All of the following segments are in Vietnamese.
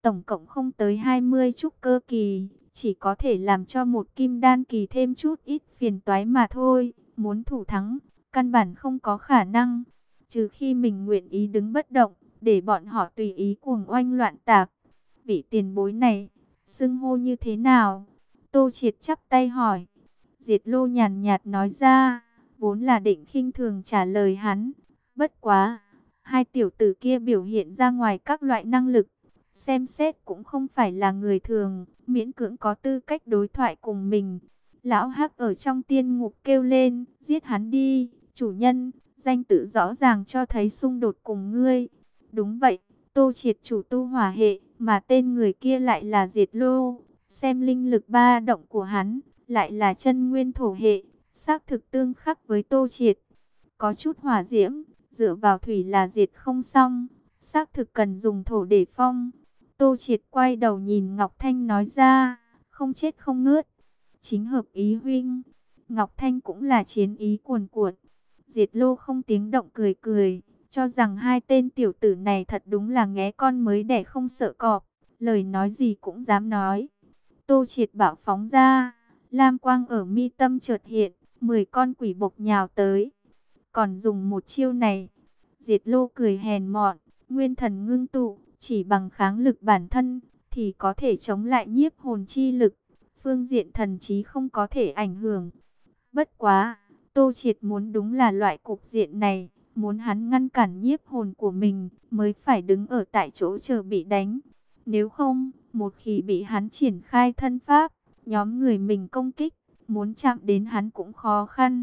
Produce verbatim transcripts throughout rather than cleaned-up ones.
tổng cộng không tới hai mươi trúc cơ kỳ, chỉ có thể làm cho một kim đan kỳ thêm chút ít phiền toái mà thôi. Muốn thủ thắng, căn bản không có khả năng, trừ khi mình nguyện ý đứng bất động, để bọn họ tùy ý cuồng oanh loạn tạc. Vị tiền bối này, xưng hô như thế nào? Tô Triệt chắp tay hỏi. Diệt Lô nhàn nhạt nói ra, vốn là định khinh thường trả lời hắn. Bất quá, hai tiểu tử kia biểu hiện ra ngoài các loại năng lực, xem xét cũng không phải là người thường, miễn cưỡng có tư cách đối thoại cùng mình. Lão Hắc ở trong tiên ngục kêu lên, giết hắn đi, chủ nhân, danh tự rõ ràng cho thấy xung đột cùng ngươi. Đúng vậy, Tô Triệt chủ tu hỏa hệ, mà tên người kia lại là Diệt Lô. Xem linh lực ba động của hắn, lại là chân nguyên thổ hệ, xác thực tương khắc với Tô Triệt. Có chút hỏa diễm, dựa vào thủy là diệt không xong, xác thực cần dùng thổ để phong. Tô Triệt quay đầu nhìn Ngọc Thanh nói ra, không chết không ngớt, chính hợp ý huynh. Ngọc Thanh cũng là chiến ý cuồn cuộn. Diệt Lô không tiếng động cười cười, cho rằng hai tên tiểu tử này thật đúng là nghé con mới đẻ không sợ cọp, lời nói gì cũng dám nói. Tô Triệt bảo phóng ra, lam quang ở mi tâm chợt hiện, mười con quỷ bộc nhào tới. Còn dùng một chiêu này, Diệt Lô cười hèn mọn, nguyên thần ngưng tụ, chỉ bằng kháng lực bản thân thì có thể chống lại nhiếp hồn chi lực, phương diện thần trí không có thể ảnh hưởng. Bất quá, Tô Triệt muốn đúng là loại cục diện này, muốn hắn ngăn cản nhiếp hồn của mình, mới phải đứng ở tại chỗ chờ bị đánh. Nếu không, một khi bị hắn triển khai thân pháp, nhóm người mình công kích, muốn chạm đến hắn cũng khó khăn.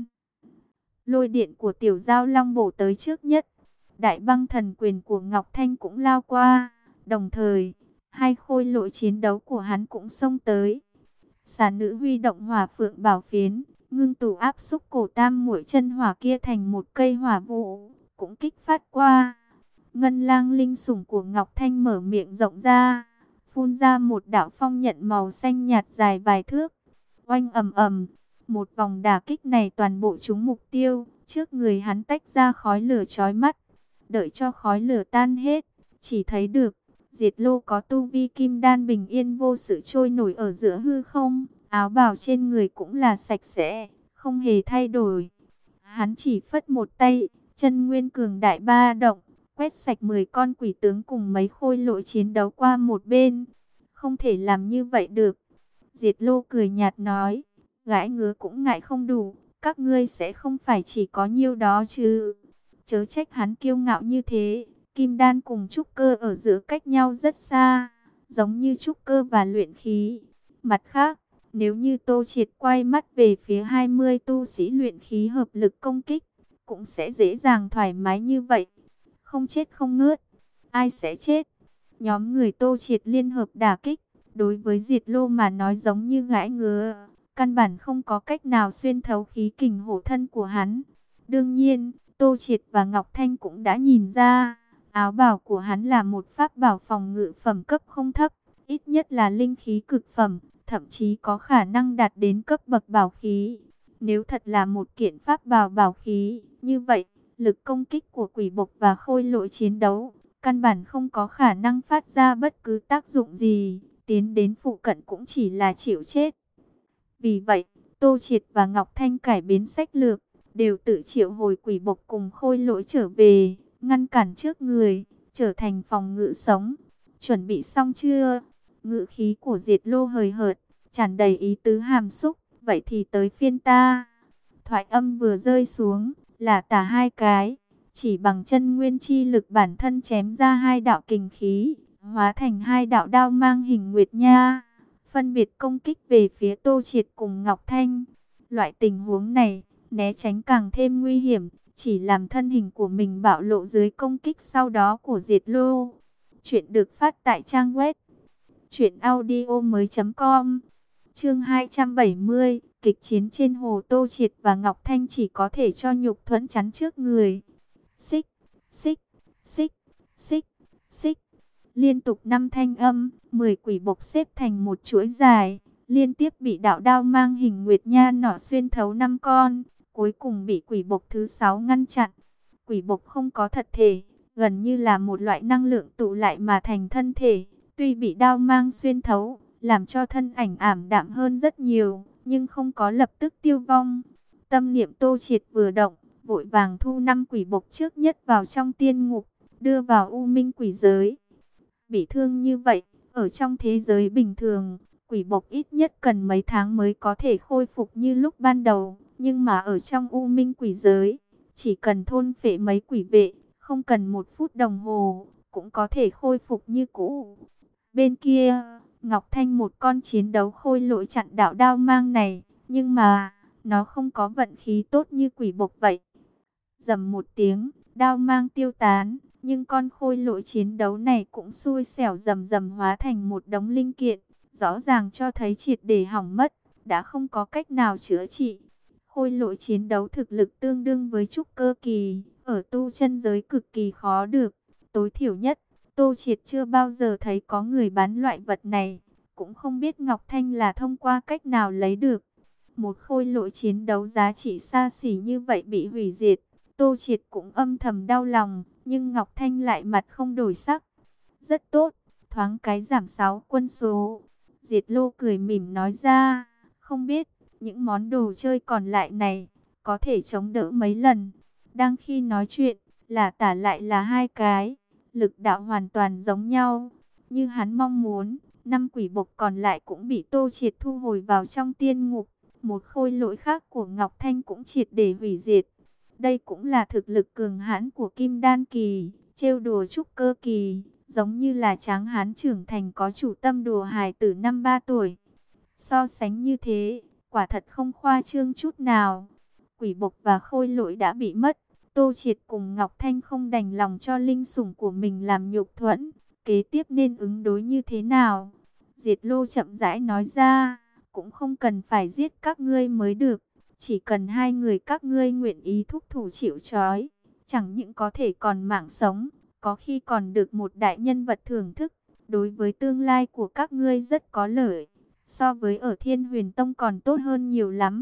Lôi điện của Tiểu Giao Long bổ tới trước nhất, đại băng thần quyền của Ngọc Thanh cũng lao qua, đồng thời, hai khôi lỗi chiến đấu của hắn cũng xông tới. Xà nữ huy động hỏa phượng bảo phiến, ngưng tụ áp xúc cổ tam muội chân hỏa kia thành một cây hỏa vụ, cũng kích phát qua. Ngân lang linh sủng của Ngọc Thanh mở miệng rộng ra, phun ra một đạo phong nhận màu xanh nhạt dài vài thước. Oanh ầm ầm, một vòng đả kích này toàn bộ trúng mục tiêu, trước người hắn tách ra khói lửa chói mắt. Đợi cho khói lửa tan hết, chỉ thấy được Diệt Lô có tu vi kim đan bình yên vô sự trôi nổi ở giữa hư không, áo bào trên người cũng là sạch sẽ, không hề thay đổi. Hắn chỉ phất một tay, chân nguyên cường đại ba động, quét sạch mười con quỷ tướng cùng mấy khôi lỗi chiến đấu qua một bên. Không thể làm như vậy được. Diệt Lô cười nhạt nói, gãi ngứa cũng ngại không đủ, các ngươi sẽ không phải chỉ có nhiêu đó chứ. Chớ trách hắn kiêu ngạo như thế, kim đan cùng trúc cơ ở giữa cách nhau rất xa, giống như trúc cơ và luyện khí. Mặt khác, nếu như Tô Triệt quay mắt về phía hai mươi tu sĩ luyện khí hợp lực công kích, cũng sẽ dễ dàng thoải mái như vậy. Không chết không ngớt, ai sẽ chết? Nhóm người Tô Triệt liên hợp đả kích, đối với Diệt Lô mà nói giống như gãi ngứa, căn bản không có cách nào xuyên thấu khí kình hổ thân của hắn. Đương nhiên, Tô Triệt và Ngọc Thanh cũng đã nhìn ra, áo bào của hắn là một pháp bảo phòng ngự phẩm cấp không thấp, ít nhất là linh khí cực phẩm, thậm chí có khả năng đạt đến cấp bậc bảo khí. Nếu thật là một kiện pháp bảo bảo khí, như vậy, lực công kích của quỷ bộc và khôi lỗi chiến đấu, căn bản không có khả năng phát ra bất cứ tác dụng gì, tiến đến phụ cận cũng chỉ là chịu chết. Vì vậy, Tô Triệt và Ngọc Thanh cải biến sách lược, đều tự triệu hồi quỷ bộc cùng khôi lỗi trở về, ngăn cản trước người, trở thành phòng ngự sống. Chuẩn bị xong chưa? Ngự khí của Diệt Lô hời hợt, tràn đầy ý tứ hàm xúc, vậy thì tới phiên ta. Thoại âm vừa rơi xuống, là tả hai cái, chỉ bằng chân nguyên chi lực bản thân chém ra hai đạo kình khí, hóa thành hai đạo đao mang hình nguyệt nha, phân biệt công kích về phía Tô Triệt cùng Ngọc Thanh. Loại tình huống này, né tránh càng thêm nguy hiểm, chỉ làm thân hình của mình bạo lộ dưới công kích sau đó của Diệt Lô. Chuyện được phát tại trang web truyện audio mới chấm com. Chương hai trăm bảy mươi, kịch chiến trên hồ. Tô Triệt và Ngọc Thanh chỉ có thể cho nhục thuẫn chắn trước người. Xích, xích, xích, xích, xích. Liên tục năm thanh âm, mười quỷ bộc xếp thành một chuỗi dài, liên tiếp bị đạo đao mang hình nguyệt nha nỏ xuyên thấu năm con, cuối cùng bị quỷ bộc thứ sáu ngăn chặn. Quỷ bộc không có thật thể, gần như là một loại năng lượng tụ lại mà thành thân thể, Tuy bị đao mang xuyên thấu, làm cho thân ảnh ảm đạm hơn rất nhiều, nhưng không có lập tức tiêu vong. Tâm niệm Tô Triệt vừa động, vội vàng thu năm quỷ bộc trước nhất vào trong tiên ngục, đưa vào u minh quỷ giới. Bị thương như vậy, ở trong thế giới bình thường, quỷ bộc ít nhất cần mấy tháng mới có thể khôi phục như lúc ban đầu. Nhưng mà ở trong u minh quỷ giới, chỉ cần thôn phệ mấy quỷ vệ, không cần một phút đồng hồ, cũng có thể khôi phục như cũ. Bên kia, Ngọc Thanh một con chiến đấu khôi lỗi chặn đạo đao mang này, nhưng mà, nó không có vận khí tốt như quỷ bộc vậy. Rầm một tiếng, đao mang tiêu tán, nhưng con khôi lỗi chiến đấu này cũng xui xẻo rầm rầm hóa thành một đống linh kiện, rõ ràng cho thấy triệt để hỏng mất, đã không có cách nào chữa trị. Khôi lỗi chiến đấu thực lực tương đương với trúc cơ kỳ, ở tu chân giới cực kỳ khó được, tối thiểu nhất, Tô Triệt chưa bao giờ thấy có người bán loại vật này, cũng không biết Ngọc Thanh là thông qua cách nào lấy được. Một khôi lỗi chiến đấu giá trị xa xỉ như vậy bị hủy diệt, Tô Triệt cũng âm thầm đau lòng, nhưng Ngọc Thanh lại mặt không đổi sắc. Rất tốt, thoáng cái giảm sáu quân số. Diệt Lô cười mỉm nói ra, không biết, những món đồ chơi còn lại này, có thể chống đỡ mấy lần. Đang khi nói chuyện, là tả lại là hai cái, lực đạo hoàn toàn giống nhau. Như hắn mong muốn, năm quỷ bộc còn lại cũng bị Tô Triệt thu hồi vào trong tiên ngục. Một khôi lỗi khác của Ngọc Thanh cũng triệt để hủy diệt. Đây cũng là thực lực cường hãn của Kim Đan Kỳ, trêu đùa trúc cơ kỳ, giống như là tráng hán trưởng thành có chủ tâm đùa hài tử năm ba tuổi. So sánh như thế, quả thật không khoa trương chút nào. Quỷ bộc và khôi lỗi đã bị mất, Tô Triệt cùng Ngọc Thanh không đành lòng cho linh sủng của mình làm nhục thuẫn, kế tiếp nên ứng đối như thế nào? Diệt Lô chậm rãi nói ra, cũng không cần phải giết các ngươi mới được. Chỉ cần hai người các ngươi nguyện ý thúc thủ chịu trói, chẳng những có thể còn mạng sống, có khi còn được một đại nhân vật thưởng thức, đối với tương lai của các ngươi rất có lợi, so với ở Thiên Huyền Tông còn tốt hơn nhiều lắm.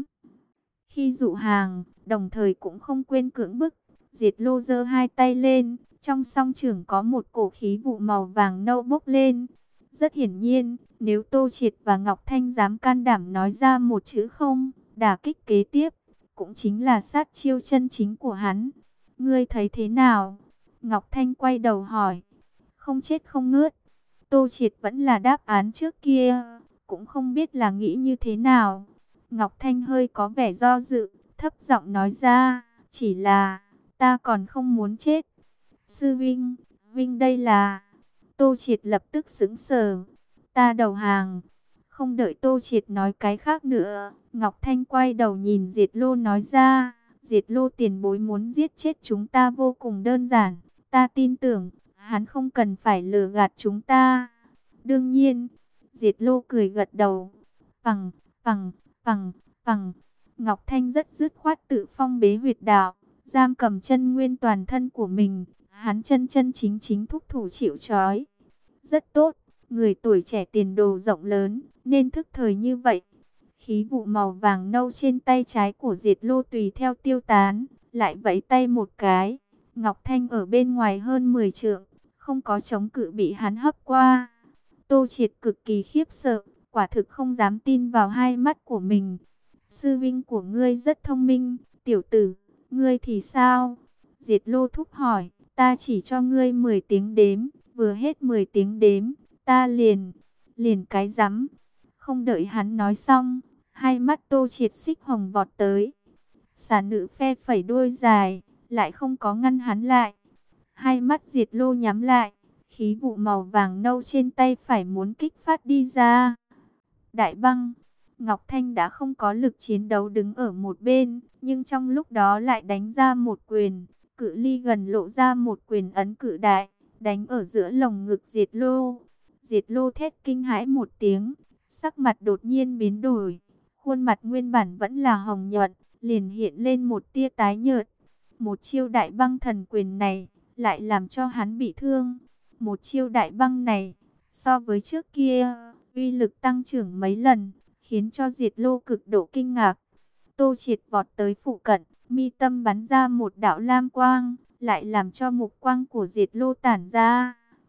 Khi dụ hàng, đồng thời cũng không quên cưỡng bức, Diệt Lô giơ hai tay lên, trong song trưởng có một cổ khí vụ màu vàng nâu bốc lên. Rất hiển nhiên, nếu Tô Triệt và Ngọc Thanh dám can đảm nói ra một chữ không, đả kích kế tiếp, cũng chính là sát chiêu chân chính của hắn. Ngươi thấy thế nào? Ngọc Thanh quay đầu hỏi. Không chết không ngớt. Tô Triệt vẫn là đáp án trước kia, cũng không biết là nghĩ như thế nào. Ngọc Thanh hơi có vẻ do dự, thấp giọng nói ra, chỉ là, ta còn không muốn chết. Sư Vinh, Vinh đây là... Tô Triệt lập tức sững sờ. Ta đầu hàng. Không đợi Tô Triệt nói cái khác nữa, Ngọc Thanh quay đầu nhìn Diệt Lô nói ra, Diệt Lô tiền bối muốn giết chết chúng ta vô cùng đơn giản. Ta tin tưởng, hắn không cần phải lừa gạt chúng ta. Đương nhiên, Diệt Lô cười gật đầu. Phằng, phằng, phằng, phằng. Ngọc Thanh rất dứt khoát tự phong bế huyệt đạo, giam cầm chân nguyên toàn thân của mình. Hắn chân chân chính chính thúc thủ chịu trói. Rất tốt, người tuổi trẻ tiền đồ rộng lớn, nên thức thời như vậy. Khí vụ màu vàng nâu trên tay trái của Diệt Lô tùy theo tiêu tán, lại vẫy tay một cái. Ngọc Thanh ở bên ngoài hơn mười trượng, không có chống cự bị hắn hấp qua. Tô Triệt cực kỳ khiếp sợ, quả thực không dám tin vào hai mắt của mình. Sư vinh của ngươi rất thông minh, tiểu tử, ngươi thì sao? Diệt Lô thúc hỏi. Ta chỉ cho ngươi mười tiếng đếm, vừa hết mười tiếng đếm, ta liền, liền cái rắm. Không đợi hắn nói xong, hai mắt Tô Triệt xích hồng vọt tới. Xà nữ phe phẩy đuôi dài, lại không có ngăn hắn lại. Hai mắt Diệt Lô nhắm lại, khí vụ màu vàng nâu trên tay phải muốn kích phát đi ra. Đại băng, Ngọc Thanh đã không có lực chiến đấu đứng ở một bên, nhưng trong lúc đó lại đánh ra một quyền. Cự ly gần lộ ra một quyền ấn cự đại, đánh ở giữa lồng ngực Diệt Lô. Diệt Lô thét kinh hãi một tiếng, sắc mặt đột nhiên biến đổi. Khuôn mặt nguyên bản vẫn là hồng nhuận, liền hiện lên một tia tái nhợt. Một chiêu đại băng thần quyền này, lại làm cho hắn bị thương. Một chiêu đại băng này, so với trước kia, uy lực tăng trưởng mấy lần, khiến cho Diệt Lô cực độ kinh ngạc. Tô Triệt vọt tới phụ cận, mi tâm bắn ra một đạo lam quang, lại làm cho mục quang của Diệt Lô tản ra.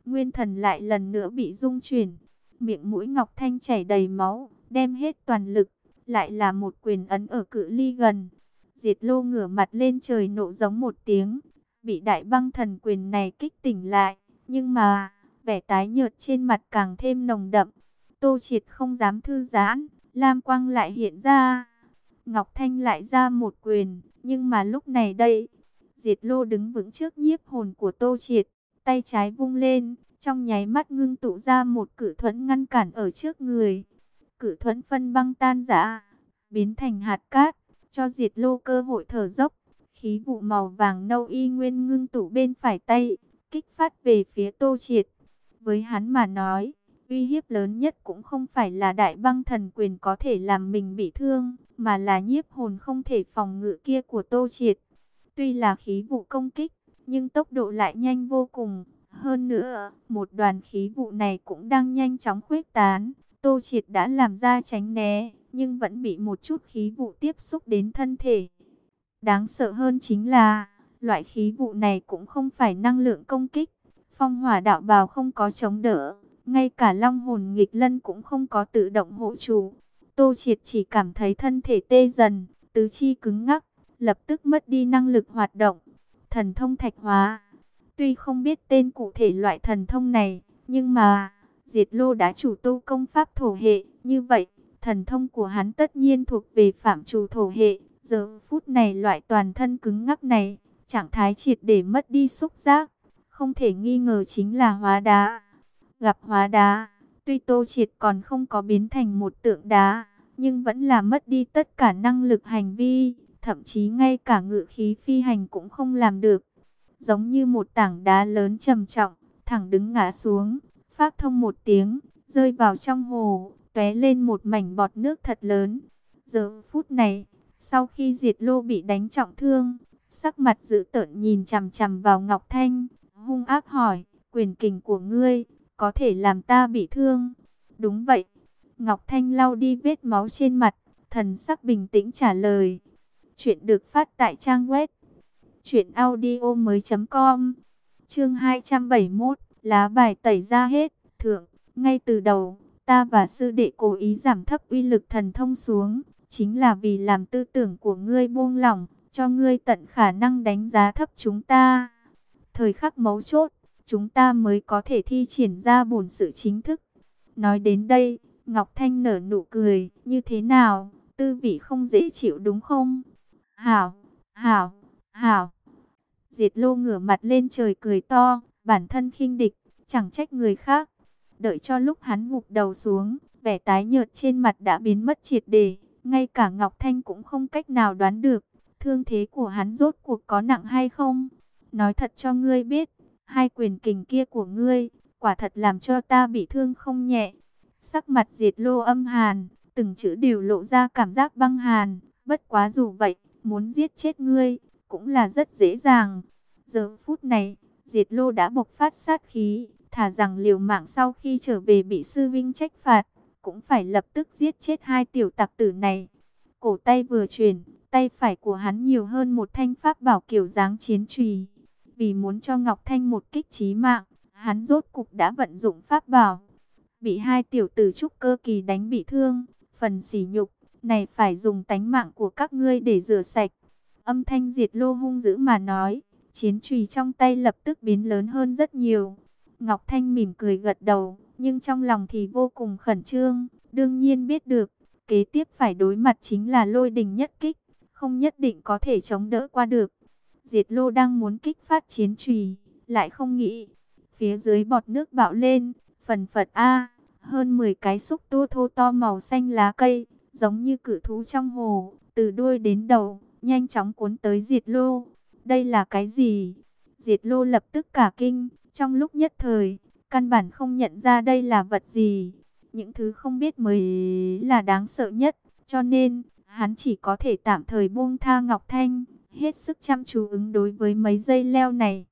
nguyên thần lại lần nữa bị rung chuyển. Miệng mũi Ngọc Thanh chảy đầy máu, đem hết toàn lực, lại là một quyền ấn ở cự ly gần. Diệt Lô ngửa mặt lên trời nộ giống một tiếng, bị đại băng thần quyền này kích tỉnh lại, nhưng mà vẻ tái nhợt trên mặt càng thêm nồng đậm. Tô Triệt không dám thư giãn, lam quang lại hiện ra. Ngọc Thanh lại ra một quyền, nhưng mà lúc này đây, Diệt Lô đứng vững trước nhiếp hồn của Tô Triệt, tay trái vung lên, trong nháy mắt ngưng tụ ra một cự thuẫn ngăn cản ở trước người. Cự thuẫn phân băng tan rã, biến thành hạt cát, cho Diệt Lô cơ hội thở dốc. Khí vụ màu vàng nâu y nguyên ngưng tụ bên phải tay, kích phát về phía Tô Triệt. Với hắn mà nói, uy hiếp lớn nhất cũng không phải là đại băng thần quyền có thể làm mình bị thương, mà là nhiếp hồn không thể phòng ngự kia của Tô Triệt. Tuy là khí vụ công kích, nhưng tốc độ lại nhanh vô cùng. Hơn nữa, một đoàn khí vụ này cũng đang nhanh chóng khuếch tán. Tô Triệt đã làm ra tránh né, nhưng vẫn bị một chút khí vụ tiếp xúc đến thân thể. Đáng sợ hơn chính là, loại khí vụ này cũng không phải năng lượng công kích. Phong hỏa đạo bào không có chống đỡ, ngay cả long hồn nghịch lân cũng không có tự động hộ chủ. Tô Triệt chỉ cảm thấy thân thể tê dần, tứ chi cứng ngắc, lập tức mất đi năng lực hoạt động. Thần thông thạch hóa. Tuy không biết tên cụ thể loại thần thông này, nhưng mà Diệt Lô đã chủ tu công pháp thổ hệ, như vậy, thần thông của hắn tất nhiên thuộc về phạm trù thổ hệ. Giờ phút này loại toàn thân cứng ngắc này, trạng thái triệt để mất đi xúc giác, không thể nghi ngờ chính là hóa đá. Gặp hóa đá, tuy Tô Triệt còn không có biến thành một tượng đá, nhưng vẫn là mất đi tất cả năng lực hành vi, thậm chí ngay cả ngự khí phi hành cũng không làm được. Giống như một tảng đá lớn trầm trọng, thẳng đứng ngã xuống, phác thông một tiếng, rơi vào trong hồ, tóe lên một mảnh bọt nước thật lớn. Giờ phút này, sau khi Diệt Lô bị đánh trọng thương, sắc mặt dữ tợn nhìn chằm chằm vào Ngọc Thanh, hung ác hỏi, quyền kình của ngươi, có thể làm ta bị thương? Đúng vậy. Ngọc Thanh lau đi vết máu trên mặt, thần sắc bình tĩnh trả lời. Chuyện được phát tại trang web truyện audio mới chấm com. Chương hai trăm bảy mươi mốt, lá bài tẩy ra hết. Thượng, ngay từ đầu, ta và sư đệ cố ý giảm thấp uy lực thần thông xuống, chính là vì làm tư tưởng của ngươi buông lỏng, cho ngươi tận khả năng đánh giá thấp chúng ta. Thời khắc mấu chốt, chúng ta mới có thể thi triển ra bổn sự chính thức. Nói đến đây, Ngọc Thanh nở nụ cười, như thế nào, tư vị không dễ chịu đúng không? Hảo, hảo, hảo. Diệt Lô ngửa mặt lên trời cười to, bản thân khinh địch, chẳng trách người khác. Đợi cho lúc hắn gục đầu xuống, vẻ tái nhợt trên mặt đã biến mất triệt để, ngay cả Ngọc Thanh cũng không cách nào đoán được, thương thế của hắn rốt cuộc có nặng hay không. Nói thật cho ngươi biết, hai quyền kình kia của ngươi, quả thật làm cho ta bị thương không nhẹ. Sắc mặt Diệt Lô âm hàn, từng chữ đều lộ ra cảm giác băng hàn, bất quá dù vậy, muốn giết chết ngươi, cũng là rất dễ dàng. Giờ phút này, Diệt Lô đã bộc phát sát khí, thà rằng liều mạng sau khi trở về bị sư vinh trách phạt, cũng phải lập tức giết chết hai tiểu tặc tử này. Cổ tay vừa chuyển, tay phải của hắn nhiều hơn một thanh pháp bảo kiểu dáng chiến chùy. Vì muốn cho Ngọc Thanh một kích chí mạng, hắn rốt cục đã vận dụng pháp bảo. Bị hai tiểu tử trúc cơ kỳ đánh bị thương, phần sỉ nhục này phải dùng tánh mạng của các ngươi để rửa sạch. Âm thanh Diệt Lô hung dữ mà nói, chiến chùy trong tay lập tức biến lớn hơn rất nhiều. Ngọc Thanh mỉm cười gật đầu, nhưng trong lòng thì vô cùng khẩn trương, đương nhiên biết được, kế tiếp phải đối mặt chính là lôi đình nhất kích, không nhất định có thể chống đỡ qua được. Diệt Lô đang muốn kích phát chiến chùy, lại không nghĩ, phía dưới bọt nước bạo lên, phần phật a, hơn mười cái xúc tua thô to màu xanh lá cây, giống như cự thú trong hồ, từ đuôi đến đầu, nhanh chóng cuốn tới Diệt Lô. Đây là cái gì? Diệt Lô lập tức cả kinh, trong lúc nhất thời, căn bản không nhận ra đây là vật gì. Những thứ không biết mới là đáng sợ nhất, cho nên, hắn chỉ có thể tạm thời buông tha Ngọc Thanh, hết sức chăm chú ứng đối với mấy dây leo này.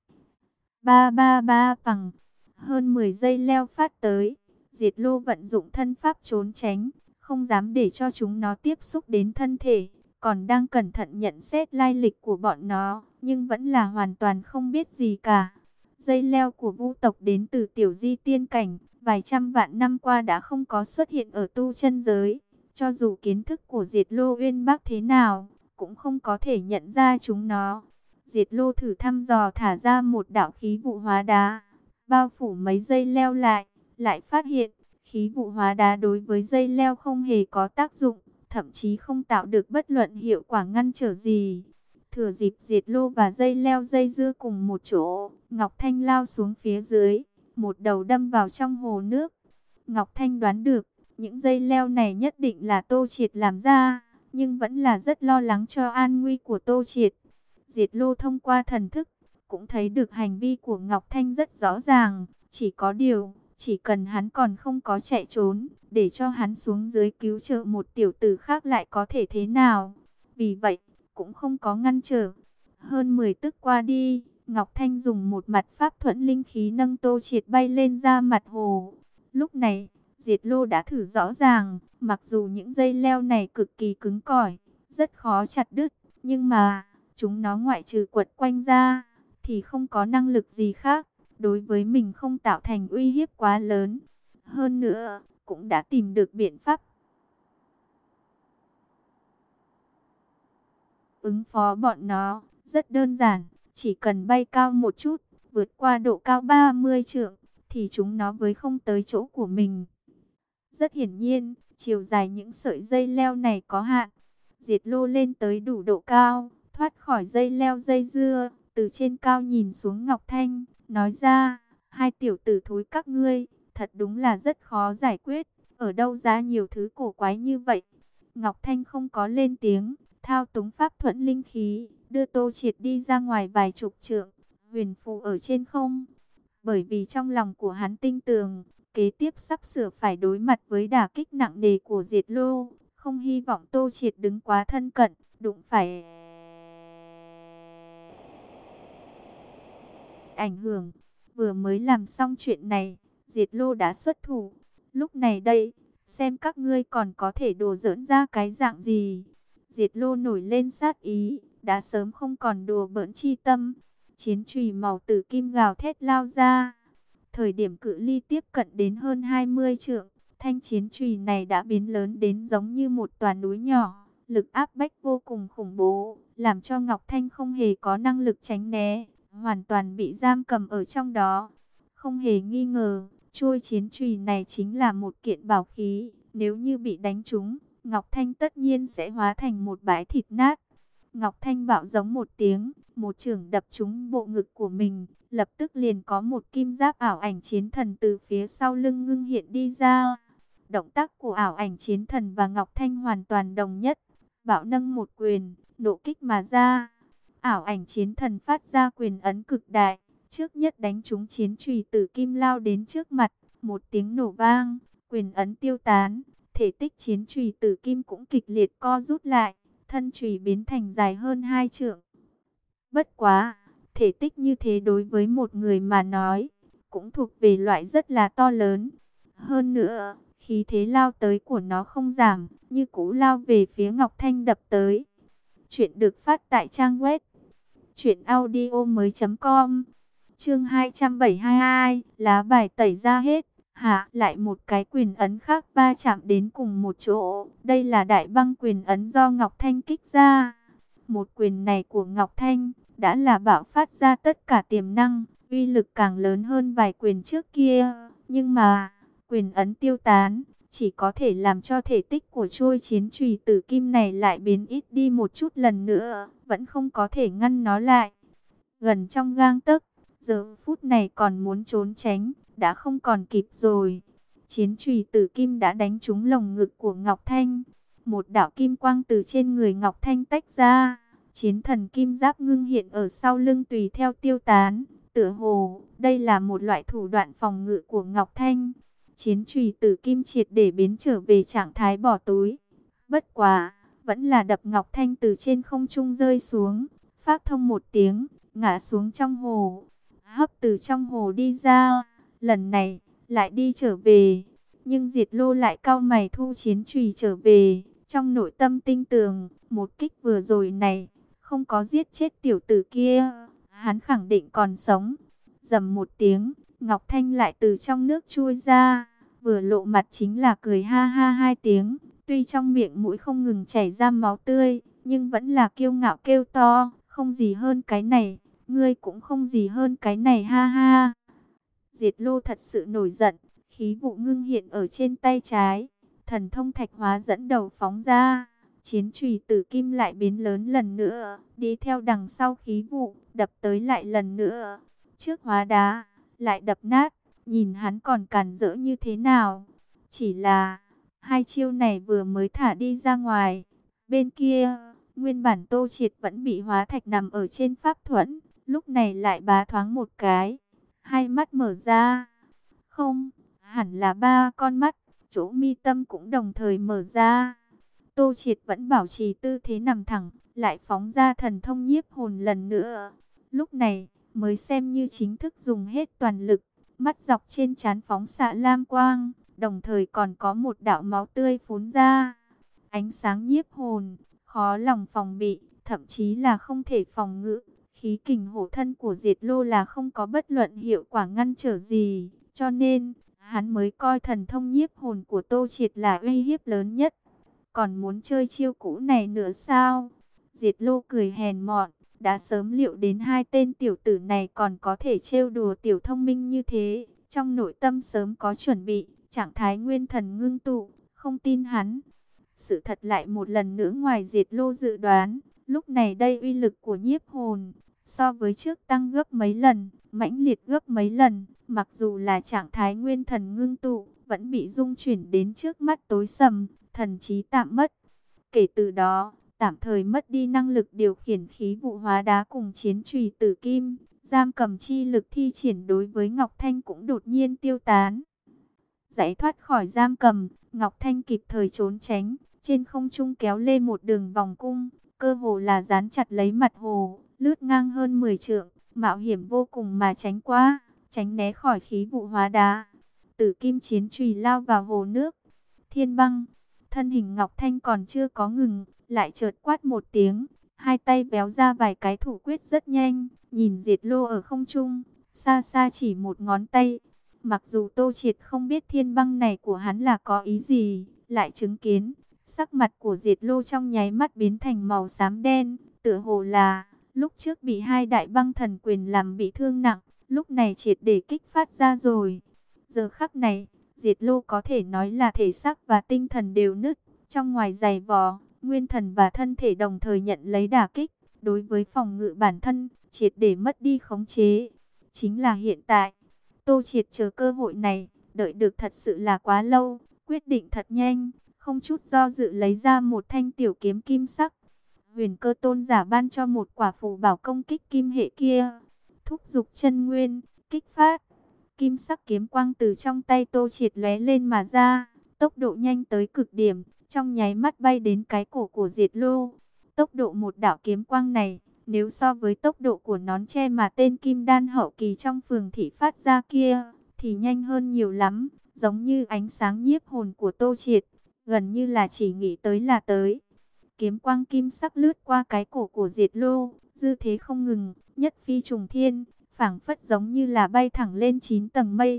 Ba ba ba bằng, hơn mười dây leo phát tới, Diệt Lô vận dụng thân pháp trốn tránh, không dám để cho chúng nó tiếp xúc đến thân thể, còn đang cẩn thận nhận xét lai lịch của bọn nó, nhưng vẫn là hoàn toàn không biết gì cả. Dây leo của Vu tộc đến từ tiểu di tiên cảnh, vài trăm vạn năm qua đã không có xuất hiện ở tu chân giới. Cho dù kiến thức của Diệt Lô uyên bác thế nào, cũng không có thể nhận ra chúng nó. Diệt Lô thử thăm dò thả ra một đạo khí vụ hóa đá, bao phủ mấy dây leo lại, lại phát hiện khí vụ hóa đá đối với dây leo không hề có tác dụng, thậm chí không tạo được bất luận hiệu quả ngăn trở gì. Thừa dịp Diệt Lô và dây leo dây dưa cùng một chỗ, Ngọc Thanh lao xuống phía dưới, một đầu đâm vào trong hồ nước. Ngọc Thanh đoán được, những dây leo này nhất định là Tô Triệt làm ra, nhưng vẫn là rất lo lắng cho an nguy của Tô Triệt. Diệt Lô thông qua thần thức, cũng thấy được hành vi của Ngọc Thanh rất rõ ràng, chỉ có điều, chỉ cần hắn còn không có chạy trốn, để cho hắn xuống dưới cứu trợ một tiểu tử khác lại có thể thế nào. Vì vậy, cũng không có ngăn trở. Hơn mười tức qua đi, Ngọc Thanh dùng một mặt pháp thuẫn linh khí nâng Tô Triệt bay lên ra mặt hồ. Lúc này, Diệt Lô đã thử rõ ràng, mặc dù những dây leo này cực kỳ cứng cỏi, rất khó chặt đứt, nhưng mà chúng nó ngoại trừ quật quanh ra thì không có năng lực gì khác, đối với mình không tạo thành uy hiếp quá lớn. Hơn nữa, cũng đã tìm được biện pháp ứng phó bọn nó, rất đơn giản, chỉ cần bay cao một chút, vượt qua độ cao ba mươi trượng, thì chúng nó với không tới chỗ của mình. Rất hiển nhiên, chiều dài những sợi dây leo này có hạn. Diệt Lô lên tới đủ độ cao, thoát khỏi dây leo dây dưa, từ trên cao nhìn xuống Ngọc Thanh, nói ra, hai tiểu tử thối các ngươi, thật đúng là rất khó giải quyết, ở đâu ra nhiều thứ cổ quái như vậy. Ngọc Thanh không có lên tiếng, thao túng pháp thuẫn linh khí, đưa Tô Triệt đi ra ngoài vài chục trượng, huyền phù ở trên không. Bởi vì trong lòng của hắn tinh tường, kế tiếp sắp sửa phải đối mặt với đả kích nặng nề của Diệt Lô, không hy vọng Tô Triệt đứng quá thân cận, đụng phải ảnh hưởng. Vừa mới làm xong chuyện này, Diệt Lô đã xuất thủ. Lúc này đây, xem các ngươi còn có thể đùa giỡn ra cái dạng gì. Diệt Lô nổi lên sát ý, đã sớm không còn đùa bỡn chi tâm. Chiến chùy màu tử kim gào thét lao ra. Thời điểm cự ly tiếp cận đến hơn hai mươi trượng, thanh chiến chùy này đã biến lớn đến giống như một tòa núi nhỏ. Lực áp bách vô cùng khủng bố, làm cho Ngọc Thanh không hề có năng lực tránh né, hoàn toàn bị giam cầm ở trong đó. Không hề nghi ngờ, chuôi chiến chùy này chính là một kiện bảo khí. Nếu như bị đánh trúng, Ngọc Thanh tất nhiên sẽ hóa thành một bãi thịt nát. Ngọc Thanh bạo giống một tiếng, một chưởng đập trúng bộ ngực của mình, lập tức liền có một kim giáp ảo ảnh chiến thần từ phía sau lưng ngưng hiện đi ra. Động tác của ảo ảnh chiến thần và Ngọc Thanh hoàn toàn đồng nhất. Bạo nâng một quyền, nộ kích mà ra. Ảo ảnh chiến thần phát ra quyền ấn cực đại, trước nhất đánh trúng chiến chùy tử kim lao đến trước mặt, một tiếng nổ vang, quyền ấn tiêu tán, thể tích chiến chùy tử kim cũng kịch liệt co rút lại, thân chùy biến thành dài hơn hai trượng. Bất quá, thể tích như thế đối với một người mà nói, cũng thuộc về loại rất là to lớn. Hơn nữa, khí thế lao tới của nó không giảm, như cũ lao về phía Ngọc Thanh đập tới. Chuyện được phát tại trang web truyện audio mới chấm com. Chương hai trăm bảy mươi hai, lá bài tẩy ra hết. Hả, lại một cái quyền ấn khác va chạm đến cùng một chỗ. Đây là đại băng quyền ấn do Ngọc Thanh kích ra. Một quyền này của Ngọc Thanh đã là bạo phát ra tất cả tiềm năng, uy lực càng lớn hơn vài quyền trước kia. Nhưng mà, quyền ấn tiêu tán, chỉ có thể làm cho thể tích của trôi chiến chùy tử kim này lại biến ít đi một chút lần nữa, vẫn không có thể ngăn nó lại. Gần trong gang tấc, giờ phút này còn muốn trốn tránh, đã không còn kịp rồi. Chiến chùy tử kim đã đánh trúng lồng ngực của Ngọc Thanh. Một đạo kim quang từ trên người Ngọc Thanh tách ra. Chiến thần kim giáp ngưng hiện ở sau lưng tùy theo tiêu tán. Tựa hồ, đây là một loại thủ đoạn phòng ngự của Ngọc Thanh. Chiến chùy tử kim triệt để biến trở về trạng thái bỏ túi. Bất quá, vẫn là đập Ngọc Thanh từ trên không trung rơi xuống. Phác thông một tiếng, ngã xuống trong hồ. Hấp từ trong hồ đi ra, lần này lại đi trở về. Nhưng Diệt Lô lại cau mày thu chiến chùy trở về. Trong nội tâm tinh tường, một kích vừa rồi này không có giết chết tiểu tử kia, hắn khẳng định còn sống. Rầm một tiếng, Ngọc Thanh lại từ trong nước chui ra, vừa lộ mặt chính là cười ha ha hai tiếng. Tuy trong miệng mũi không ngừng chảy ra máu tươi, nhưng vẫn là kiêu ngạo kêu to, không gì hơn cái này, ngươi cũng không gì hơn cái này ha ha. Diệt Lô thật sự nổi giận, khí vụ ngưng hiện ở trên tay trái, thần thông thạch hóa dẫn đầu phóng ra, chiến chùy tử kim lại biến lớn lần nữa, đi theo đằng sau khí vụ, đập tới lại lần nữa. Trước hóa đá, lại đập nát, nhìn hắn còn cản rỡ như thế nào. Chỉ là, hai chiêu này vừa mới thả đi ra ngoài, bên kia, nguyên bản Tô Triệt vẫn bị hóa thạch nằm ở trên pháp thuẫn, lúc này lại bá thoáng một cái, hai mắt mở ra. Không, hẳn là ba con mắt, chỗ mi tâm cũng đồng thời mở ra. Tô Triệt vẫn bảo trì tư thế nằm thẳng, lại phóng ra thần thông nhiếp hồn lần nữa. Lúc này, mới xem như chính thức dùng hết toàn lực, mắt dọc trên trán phóng xạ lam quang, đồng thời còn có một đạo máu tươi phún ra. Ánh sáng nhiếp hồn, khó lòng phòng bị, thậm chí là không thể phòng ngự. Khí kình hổ thân của Diệt Lô là không có bất luận hiệu quả ngăn trở gì, cho nên hắn mới coi thần thông nhiếp hồn của Tô Triệt là uy hiếp lớn nhất. Còn muốn chơi chiêu cũ này nữa sao? Diệt Lô cười hèn mọn, đã sớm liệu đến hai tên tiểu tử này còn có thể trêu đùa tiểu thông minh như thế, trong nội tâm sớm có chuẩn bị, trạng thái nguyên thần ngưng tụ, không tin hắn. Sự thật lại một lần nữa ngoài Diệt Lô dự đoán, lúc này đây uy lực của nhiếp hồn so với trước tăng gấp mấy lần, mãnh liệt gấp mấy lần, mặc dù là trạng thái nguyên thần ngưng tụ, vẫn bị rung chuyển đến trước mắt tối sầm, thần trí tạm mất. Kể từ đó, tạm thời mất đi năng lực điều khiển khí vụ hóa đá cùng chiến chùy tử kim, giam cầm chi lực thi triển đối với Ngọc Thanh cũng đột nhiên tiêu tán. Giải thoát khỏi giam cầm, Ngọc Thanh kịp thời trốn tránh, trên không trung kéo lê một đường vòng cung, cơ hồ là dán chặt lấy mặt hồ, lướt ngang hơn mười trượng, mạo hiểm vô cùng mà tránh qua, tránh né khỏi khí vụ hóa đá. Tử kim chiến chùy lao vào hồ nước. Thiên băng, thân hình Ngọc Thanh còn chưa có ngừng, lại chợt quát một tiếng, hai tay véo ra vài cái thủ quyết rất nhanh, nhìn Diệt Lô ở không trung, xa xa chỉ một ngón tay. Mặc dù Tô Triệt không biết thiên băng này của hắn là có ý gì, lại chứng kiến, sắc mặt của Diệt Lô trong nháy mắt biến thành màu xám đen, tựa hồ là lúc trước bị hai đại băng thần quyền làm bị thương nặng, lúc này triệt để kích phát ra rồi. Giờ khắc này, Diệt Lô có thể nói là thể xác và tinh thần đều nứt, trong ngoài giày vò, nguyên thần và thân thể đồng thời nhận lấy đả kích, đối với phòng ngự bản thân, triệt để mất đi khống chế. Chính là hiện tại, Tô Triệt chờ cơ hội này, đợi được thật sự là quá lâu, quyết định thật nhanh, không chút do dự lấy ra một thanh tiểu kiếm kim sắc. Huyền Cơ Tôn giả ban cho một quả phù bảo công kích kim hệ kia, thúc dục chân nguyên, kích phát. Kim sắc kiếm quang từ trong tay Tô Triệt lóe lên mà ra, tốc độ nhanh tới cực điểm, trong nháy mắt bay đến cái cổ của Diệt Lô. Tốc độ một đạo kiếm quang này, nếu so với tốc độ của nón tre mà tên Kim Đan hậu kỳ trong phường thị phát ra kia, thì nhanh hơn nhiều lắm, giống như ánh sáng nhiếp hồn của Tô Triệt, gần như là chỉ nghĩ tới là tới. Kiếm quang kim sắc lướt qua cái cổ của Diệt Lô, dư thế không ngừng, nhất phi trùng thiên, phảng phất giống như là bay thẳng lên chín tầng mây.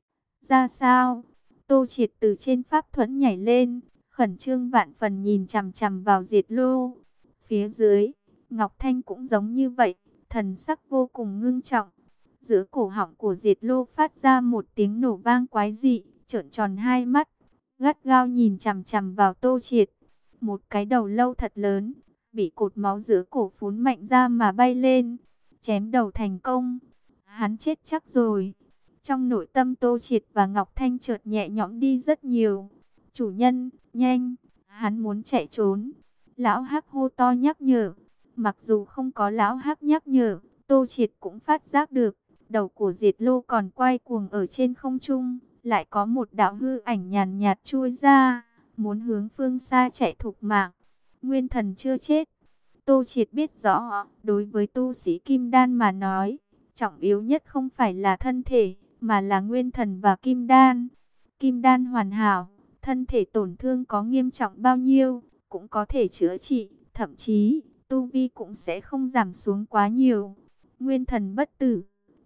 Ra sao? Tô Triệt từ trên pháp thuẫn nhảy lên, khẩn trương vạn phần nhìn chằm chằm vào Diệt Lô. Phía dưới, Ngọc Thanh cũng giống như vậy, thần sắc vô cùng ngưng trọng. Giữa cổ họng của Diệt Lô phát ra một tiếng nổ vang quái dị, trợn tròn hai mắt, gắt gao nhìn chằm chằm vào Tô Triệt. Một cái đầu lâu thật lớn, bị cột máu giữa cổ phún mạnh ra mà bay lên, chém đầu thành công. Hắn chết chắc rồi. Trong nội tâm Tô Triệt và Ngọc Thanh chợt nhẹ nhõm đi rất nhiều. Chủ nhân, nhanh, hắn muốn chạy trốn. Lão Hắc hô to nhắc nhở. Mặc dù không có Lão Hắc nhắc nhở, Tô Triệt cũng phát giác được, đầu của Diệt Lô còn quay cuồng ở trên không trung, lại có một đạo hư ảnh nhàn nhạt chui ra, muốn hướng phương xa chạy thục mạng. Nguyên thần chưa chết. Tô Triệt biết rõ, đối với tu sĩ Kim Đan mà nói, trọng yếu nhất không phải là thân thể, mà là nguyên thần và Kim Đan. Kim Đan hoàn hảo, thân thể tổn thương có nghiêm trọng bao nhiêu, cũng có thể chữa trị, thậm chí, tu vi cũng sẽ không giảm xuống quá nhiều. Nguyên thần bất tử,